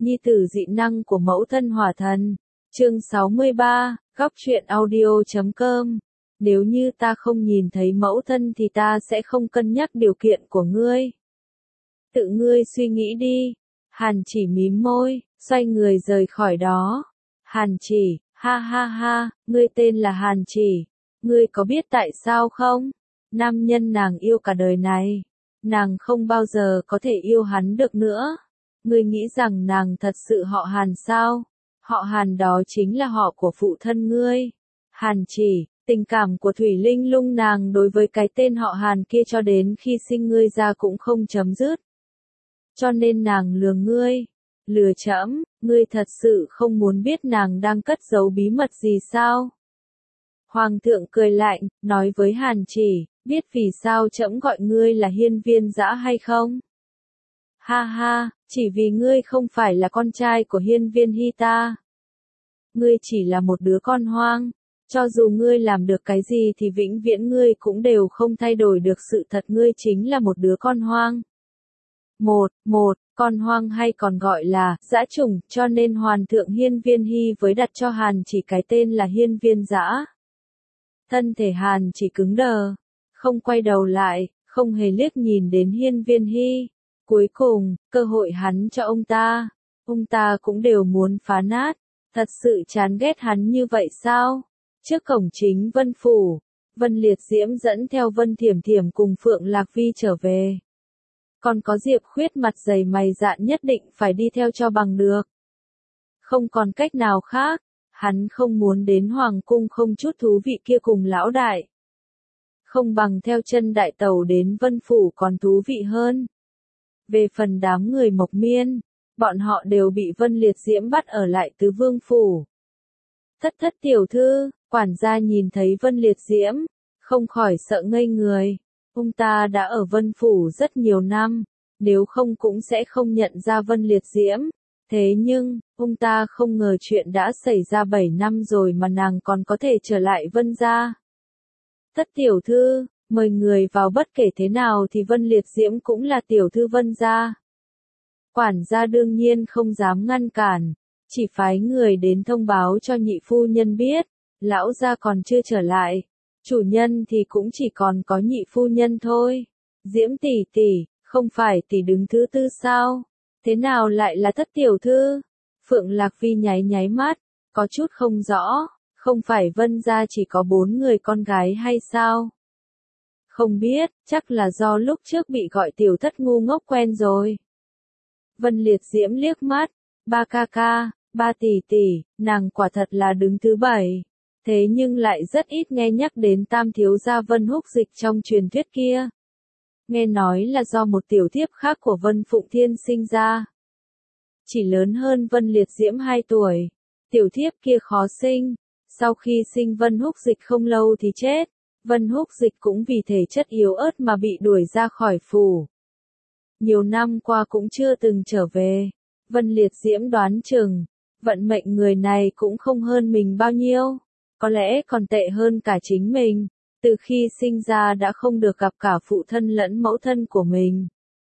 Nhi tử dị năng của mẫu thân hỏa thần. Chương 63, góc truyện audio.com. Nếu như ta không nhìn thấy mẫu thân thì ta sẽ không cân nhắc điều kiện của ngươi. Tự ngươi suy nghĩ đi. Hàn Chỉ mím môi, xoay người rời khỏi đó. Hàn Chỉ, ha ha ha, ngươi tên là Hàn Chỉ. Ngươi có biết tại sao không? Nam nhân nàng yêu cả đời này. Nàng không bao giờ có thể yêu hắn được nữa. Ngươi nghĩ rằng nàng thật sự họ Hàn sao? Họ Hàn đó chính là họ của phụ thân ngươi. Hàn Chỉ, tình cảm của Thủy Linh Lung nàng đối với cái tên họ Hàn kia cho đến khi sinh ngươi ra cũng không chấm dứt. Cho nên nàng lừa ngươi. Lừa trẫm, ngươi thật sự không muốn biết nàng đang cất giấu bí mật gì sao? Hoàng thượng cười lạnh, nói với Hàn Chỉ, biết vì sao trẫm gọi ngươi là hiên viên dã hay không? Ha ha, chỉ vì ngươi không phải là con trai của hiên viên hy ta. Ngươi chỉ là một đứa con hoang. Cho dù ngươi làm được cái gì thì vĩnh viễn ngươi cũng đều không thay đổi được sự thật ngươi chính là một đứa con hoang. Con hoang hay còn gọi là dã chủng, cho nên Hoàng thượng hiên viên hy với đặt cho Hàn Chỉ cái tên là hiên viên dã. Thân thể Hàn Chỉ cứng đờ, không quay đầu lại, không hề liếc nhìn đến hiên viên hy. Cuối cùng, cơ hội hắn cho ông ta cũng đều muốn phá nát. Thật sự chán ghét hắn như vậy sao? Trước cổng chính Vân Phủ, Vân Liệt Diễm dẫn theo Vân Thiểm Thiểm cùng Phượng Lạc Vi trở về. Còn có Diệp Khuyết mặt dày mày dạn nhất định phải đi theo cho bằng được. Không còn cách nào khác, hắn không muốn đến Hoàng Cung không chút thú vị kia cùng lão đại. Không bằng theo chân đại tẩu đến Vân Phủ còn thú vị hơn. Về phần đám người Mộc Miên, bọn họ đều bị Vân Liệt Diễm bắt ở lại Tứ Vương Phủ. Thất tiểu thư, quản gia nhìn thấy Vân Liệt Diễm, không khỏi sợ ngây người. Ông ta đã ở Vân Phủ rất nhiều năm, nếu không cũng sẽ không nhận ra Vân Liệt Diễm. Thế nhưng, ông ta không ngờ chuyện đã xảy ra 7 năm rồi mà nàng còn có thể trở lại Vân gia. Thất tiểu thư, mời người vào, bất kể thế nào thì Vân Liệt Diễm cũng là tiểu thư Vân gia. Quản gia đương nhiên không dám ngăn cản, chỉ phái người đến thông báo cho nhị phu nhân biết, lão gia còn chưa trở lại, chủ nhân thì cũng chỉ còn có nhị phu nhân thôi. Diễm tỷ tỷ, không phải tỷ đứng thứ tư sao? Thế nào lại là thất tiểu thư? Phượng Lạc Vi nháy mắt, có chút không rõ, không phải Vân gia chỉ có 4 người con gái hay sao? Không biết, chắc là do lúc trước bị gọi tiểu thất ngu ngốc quen rồi. Vân Liệt Diễm liếc mắt, ba ca ca, ba tỷ tỷ, nàng quả thật là đứng thứ 7. Thế nhưng lại rất ít nghe nhắc đến tam thiếu gia Vân Húc Dịch trong truyền thuyết kia. Nghe nói là do một tiểu thiếp khác của Vân Phụng Thiên sinh ra. Chỉ lớn hơn Vân Liệt Diễm 2 tuổi. Tiểu thiếp kia khó sinh. Sau khi sinh Vân Húc Dịch không lâu thì chết. Vân Húc Dịch cũng vì thể chất yếu ớt mà bị đuổi ra khỏi phủ. Nhiều năm qua cũng chưa từng trở về. Vân Liệt Diễm đoán chừng, vận mệnh người này cũng không hơn mình bao nhiêu. Có lẽ còn tệ hơn cả chính mình. Từ khi sinh ra đã không được gặp cả phụ thân lẫn mẫu thân của mình.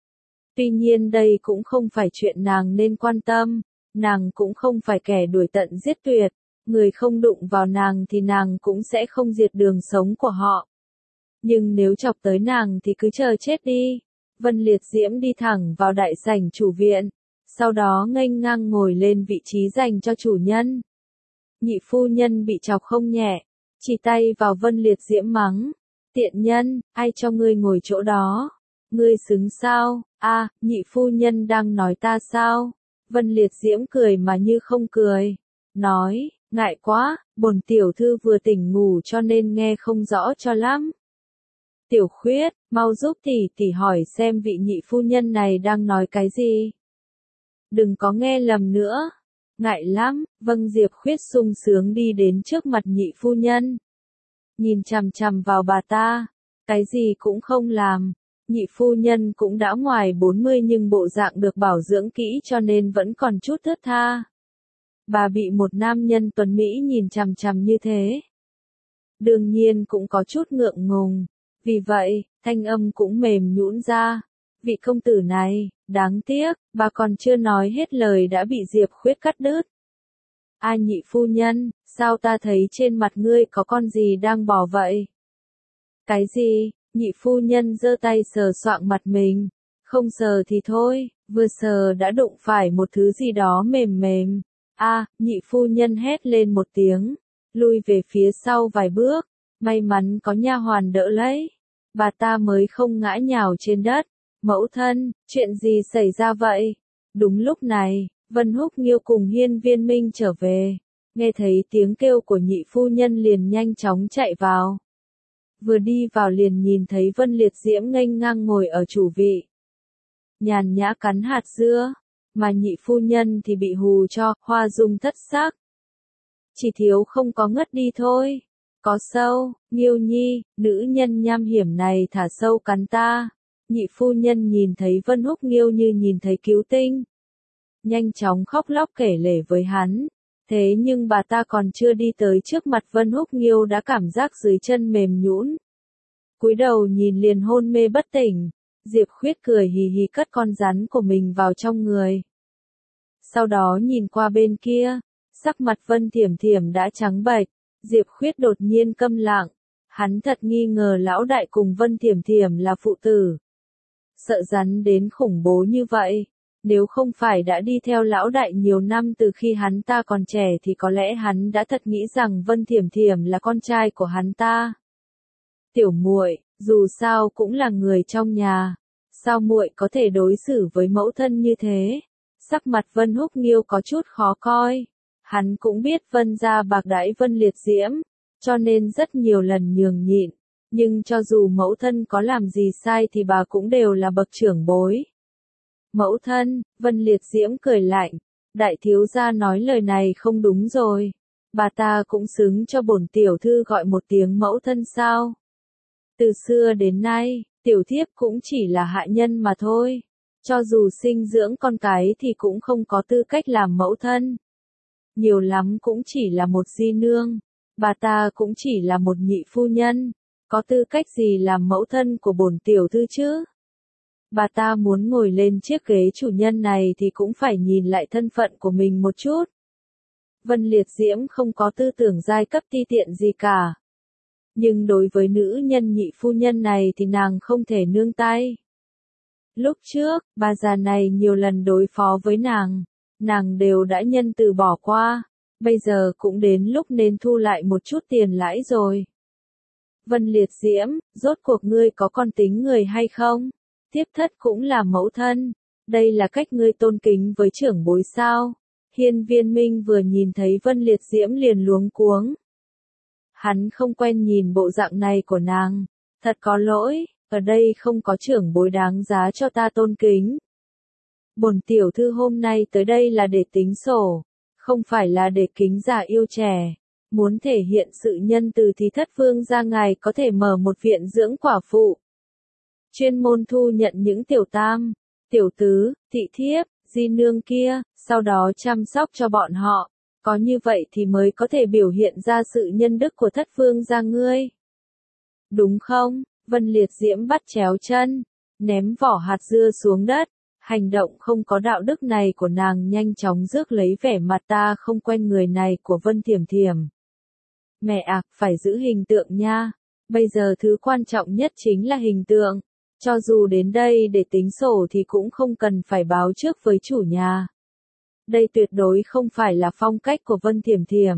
Tuy nhiên đây cũng không phải chuyện nàng nên quan tâm. Nàng cũng không phải kẻ đuổi tận giết tuyệt. Người không đụng vào nàng thì nàng cũng sẽ không diệt đường sống của họ. Nhưng nếu chọc tới nàng thì cứ chờ chết đi. Vân Liệt Diễm đi thẳng vào đại sảnh chủ viện. Sau đó nghênh ngang ngồi lên vị trí dành cho chủ nhân. Nhị phu nhân bị chọc không nhẹ. Chỉ tay vào Vân Liệt Diễm mắng. Tiện nhân, ai cho ngươi ngồi chỗ đó? Ngươi xứng sao? À, nhị phu nhân đang nói ta sao? Vân Liệt Diễm cười mà như không cười. Nói, ngại quá, bổn tiểu thư vừa tỉnh ngủ cho nên nghe không rõ cho lắm. Tiểu Khuyết, mau giúp tỷ tỷ hỏi xem vị nhị phu nhân này đang nói cái gì. Đừng có nghe lầm nữa. Ngại lắm, vâng. Diệp Khuyết sung sướng đi đến trước mặt nhị phu nhân. Nhìn chằm chằm vào bà ta, cái gì cũng không làm. Nhị phu nhân cũng đã ngoài 40 nhưng bộ dạng được bảo dưỡng kỹ cho nên vẫn còn chút thướt tha. Bà bị một nam nhân tuấn Mỹ nhìn chằm chằm như thế. Đương nhiên cũng có chút ngượng ngùng. Vì vậy, thanh âm cũng mềm nhũn ra. vị công tử này, đáng tiếc, bà còn chưa nói hết lời đã bị Diệp Khuyết cắt đứt. A nhị phu nhân, sao ta thấy trên mặt ngươi có con gì đang bò vậy? Cái gì? Nhị phu nhân giơ tay sờ soạng mặt mình. Không sờ thì thôi, vừa sờ đã đụng phải một thứ gì đó mềm mềm. A, nhị phu nhân hét lên một tiếng, lui về phía sau vài bước, may mắn có nha hoàn đỡ lấy. Bà ta mới không ngã nhào trên đất. Mẫu thân, chuyện gì xảy ra vậy? Đúng lúc này, Vân Húc Nghiêu cùng Hiên Viên Minh trở về, nghe thấy tiếng kêu của nhị phu nhân liền nhanh chóng chạy vào. Vừa đi vào liền nhìn thấy Vân Liệt Diễm nghênh ngang ngồi ở chủ vị, nhàn nhã cắn hạt dưa, mà nhị phu nhân thì bị hù cho, hoa dung thất sắc. Chỉ thiếu không có ngất đi thôi. Có sâu, Nghiêu nhi, nữ nhân nham hiểm này thả sâu cắn ta. Nhị phu nhân nhìn thấy Vân Húc Nghiêu như nhìn thấy cứu tinh. Nhanh chóng khóc lóc kể lể với hắn. Thế nhưng bà ta còn chưa đi tới trước mặt Vân Húc Nghiêu đã cảm giác dưới chân mềm nhũn. Cúi đầu nhìn liền hôn mê bất tỉnh. Diệp Khuyết cười hì hì cất con rắn của mình vào trong người. Sau đó nhìn qua bên kia, sắc mặt Vân Thiểm Thiểm đã trắng bệch. Diệp Khuyết đột nhiên câm lặng. Hắn thật nghi ngờ lão đại cùng Vân Thiểm Thiểm là phụ tử. Sợ rắn đến khủng bố như vậy. Nếu không phải đã đi theo lão đại nhiều năm từ khi hắn ta còn trẻ thì có lẽ hắn đã thật nghĩ rằng Vân Thiểm Thiểm là con trai của hắn ta. Tiểu muội, dù sao cũng là người trong nhà, sao muội có thể đối xử với mẫu thân như thế? Sắc mặt Vân Húc Nghiêu có chút khó coi. Hắn cũng biết Vân gia bạc đãi Vân Liệt Diễm, cho nên rất nhiều lần nhường nhịn. Nhưng cho dù mẫu thân có làm gì sai thì bà cũng đều là bậc trưởng bối. Mẫu thân, Vân Liệt Diễm cười lạnh. Đại thiếu gia nói lời này không đúng rồi. Bà ta cũng xứng cho bổn tiểu thư gọi một tiếng mẫu thân sao? Từ xưa đến nay, tiểu thiếp cũng chỉ là hạ nhân mà thôi. Cho dù sinh dưỡng con cái thì cũng không có tư cách làm mẫu thân. Nhiều lắm cũng chỉ là một di nương. Bà ta cũng chỉ là một nhị phu nhân. Có tư cách gì làm mẫu thân của bổn tiểu thư chứ? Bà ta muốn ngồi lên chiếc ghế chủ nhân này thì cũng phải nhìn lại thân phận của mình một chút. Vân Liệt Diễm không có tư tưởng giai cấp ti tiện gì cả. Nhưng đối với nữ nhân nhị phu nhân này thì nàng không thể nương tay. Lúc trước, bà già này nhiều lần đối phó với nàng đều đã nhân từ bỏ qua. Bây giờ cũng đến lúc nên thu lại một chút tiền lãi rồi. Vân Liệt Diễm, rốt cuộc ngươi có con tính người hay không? Tiếp thất cũng là mẫu thân. Đây là cách ngươi tôn kính với trưởng bối sao? Hiên Viên Minh vừa nhìn thấy Vân Liệt Diễm liền luống cuống. Hắn không quen nhìn bộ dạng này của nàng. Thật có lỗi, ở đây không có trưởng bối đáng giá cho ta tôn kính. Bổn tiểu thư hôm nay tới đây là để tính sổ, không phải là để kính già yêu trẻ. Muốn thể hiện sự nhân từ thì thất vương gia ngài có thể mở một viện dưỡng quả phụ. Chuyên môn thu nhận những tiểu tam, tiểu tứ, thị thiếp, di nương kia, sau đó chăm sóc cho bọn họ. Có như vậy thì mới có thể biểu hiện ra sự nhân đức của thất vương gia ngươi. Đúng không? Vân Liệt Diễm bắt chéo chân, ném vỏ hạt dưa xuống đất. Hành động không có đạo đức này của nàng nhanh chóng rước lấy vẻ mặt ta không quen người này của Vân Thiểm Thiểm. Mẹ ạ, phải giữ hình tượng nha. Bây giờ thứ quan trọng nhất chính là hình tượng. Cho dù đến đây để tính sổ thì cũng không cần phải báo trước với chủ nhà. Đây tuyệt đối không phải là phong cách của Vân Thiểm Thiểm.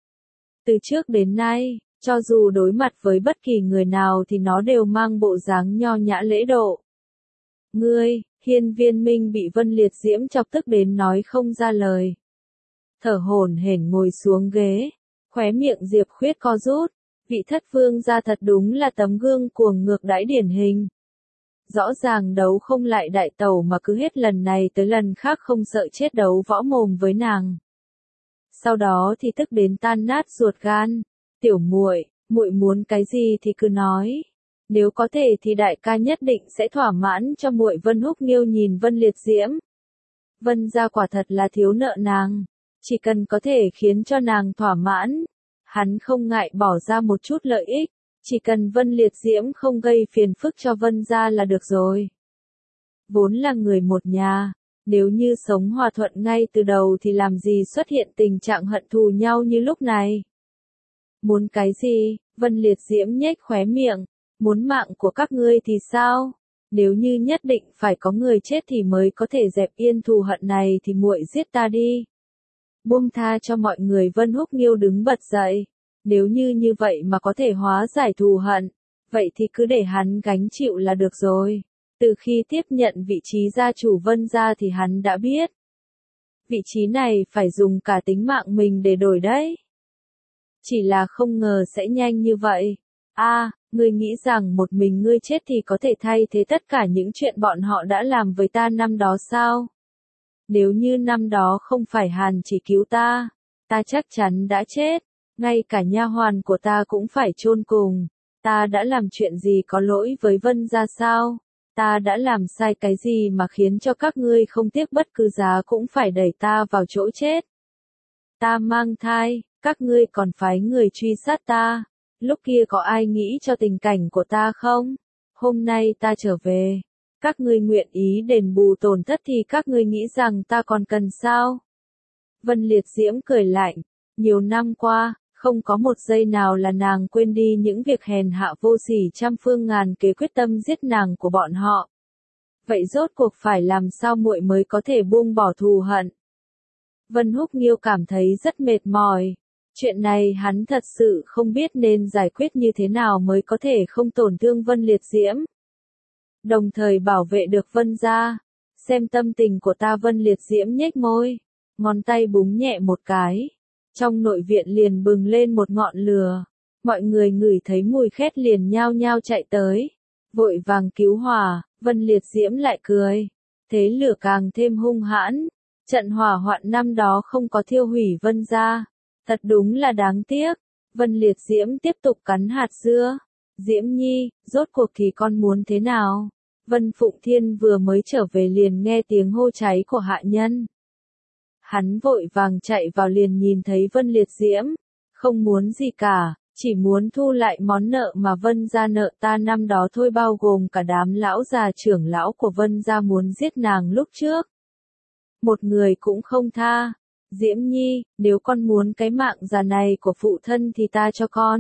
Từ trước đến nay, cho dù đối mặt với bất kỳ người nào thì nó đều mang bộ dáng nho nhã lễ độ. Ngươi, Hiên Viên Minh bị Vân Liệt Diễm chọc tức đến nói không ra lời. Thở hổn hển ngồi xuống ghế, khóe miệng Diệp Khuyết co rút. Vị thất vương gia thật đúng là tấm gương cuồng ngược đãi điển hình. Rõ ràng đấu không lại đại tẩu mà cứ hết lần này tới lần khác không sợ chết đấu võ mồm với nàng. Sau đó thì tức đến tan nát ruột gan. Tiểu muội, muội muốn cái gì thì cứ nói. Nếu có thể thì đại ca nhất định sẽ thỏa mãn cho muội. Vân Húc Nghiêu nhìn Vân Liệt Diễm. Vân gia quả thật là thiếu nợ nàng. Chỉ cần có thể khiến cho nàng thỏa mãn. Hắn không ngại bỏ ra một chút lợi ích. Chỉ cần Vân Liệt Diễm không gây phiền phức cho Vân gia là được rồi. vốn là người một nhà, nếu như sống hòa thuận ngay từ đầu thì làm gì xuất hiện tình trạng hận thù nhau như lúc này. Muốn cái gì? Vân Liệt Diễm nhếch khóe miệng, muốn mạng của các ngươi thì sao? Nếu như nhất định phải có người chết thì mới có thể dẹp yên thù hận này thì muội giết ta đi. Buông tha cho mọi người. Vân Húc Nghiêu đứng bật dậy. Nếu như vậy mà có thể hóa giải thù hận, vậy thì cứ để hắn gánh chịu là được rồi. Từ khi tiếp nhận vị trí gia chủ Vân gia thì hắn đã biết. Vị trí này phải dùng cả tính mạng mình để đổi đấy. Chỉ là không ngờ sẽ nhanh như vậy. Ngươi nghĩ rằng một mình ngươi chết thì có thể thay thế tất cả những chuyện bọn họ đã làm với ta năm đó sao? Nếu như năm đó không phải Hàn chỉ cứu ta, ta chắc chắn đã chết, ngay cả nha hoàn của ta cũng phải chôn cùng. Ta đã làm chuyện gì có lỗi với Vân gia sao? Ta đã làm sai cái gì mà khiến cho các ngươi không tiếc bất cứ giá cũng phải đẩy ta vào chỗ chết? Ta mang thai, các ngươi còn phái người truy sát ta. Lúc kia có ai nghĩ cho tình cảnh của ta không? Hôm nay ta trở về, các ngươi nguyện ý đền bù tổn thất thì các ngươi nghĩ rằng ta còn cần sao? Vân Liệt Diễm cười lạnh, nhiều năm qua, không có một giây nào là nàng quên đi những việc hèn hạ vô sỉ trăm phương ngàn kế quyết tâm giết nàng của bọn họ. Vậy rốt cuộc phải làm sao muội mới có thể buông bỏ thù hận? Vân Húc Nghiêu cảm thấy rất mệt mỏi. Chuyện này hắn thật sự không biết nên giải quyết như thế nào mới có thể không tổn thương Vân Liệt Diễm. Đồng thời bảo vệ được Vân gia. Xem tâm tình của ta. Vân Liệt Diễm nhếch môi, ngón tay búng nhẹ một cái. Trong nội viện liền bừng lên một ngọn lửa. Mọi người ngửi thấy mùi khét liền nhao nhao chạy tới. Vội vàng cứu hỏa. Vân Liệt Diễm lại cười. Thế lửa càng thêm hung hãn. Trận hỏa hoạn năm đó không có thiêu hủy Vân gia. Thật đúng là đáng tiếc. Vân Liệt Diễm tiếp tục cắn hạt dưa. Diễm Nhi, rốt cuộc thì con muốn thế nào? Vân Phụng Thiên vừa mới trở về liền nghe tiếng hô cháy của hạ nhân. Hắn vội vàng chạy vào liền nhìn thấy Vân Liệt Diễm. Không muốn gì cả, chỉ muốn thu lại món nợ mà Vân gia nợ ta năm đó thôi, bao gồm cả đám lão già trưởng lão của Vân gia muốn giết nàng lúc trước. Một người cũng không tha. Diễm Nhi, nếu con muốn cái mạng già này của phụ thân thì ta cho con.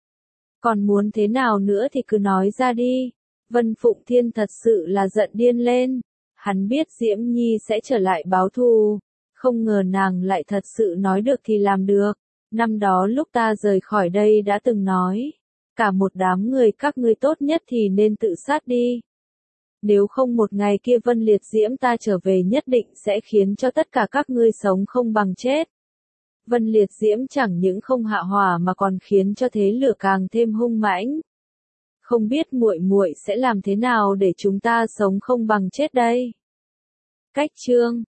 Còn muốn thế nào nữa thì cứ nói ra đi. Vân Phụng Thiên thật sự là giận điên lên. Hắn biết Diễm Nhi sẽ trở lại báo thù. Không ngờ nàng lại thật sự nói được thì làm được. Năm đó lúc ta rời khỏi đây đã từng nói. Cả một đám người các ngươi tốt nhất thì nên tự sát đi. Nếu không một ngày kia Vân Liệt Diễm ta trở về nhất định sẽ khiến cho tất cả các ngươi sống không bằng chết. Vân Liệt Diễm chẳng những không hạ hỏa mà còn khiến cho thế lửa càng thêm hung mãnh. Không biết muội sẽ làm thế nào để chúng ta sống không bằng chết đây? Cách chương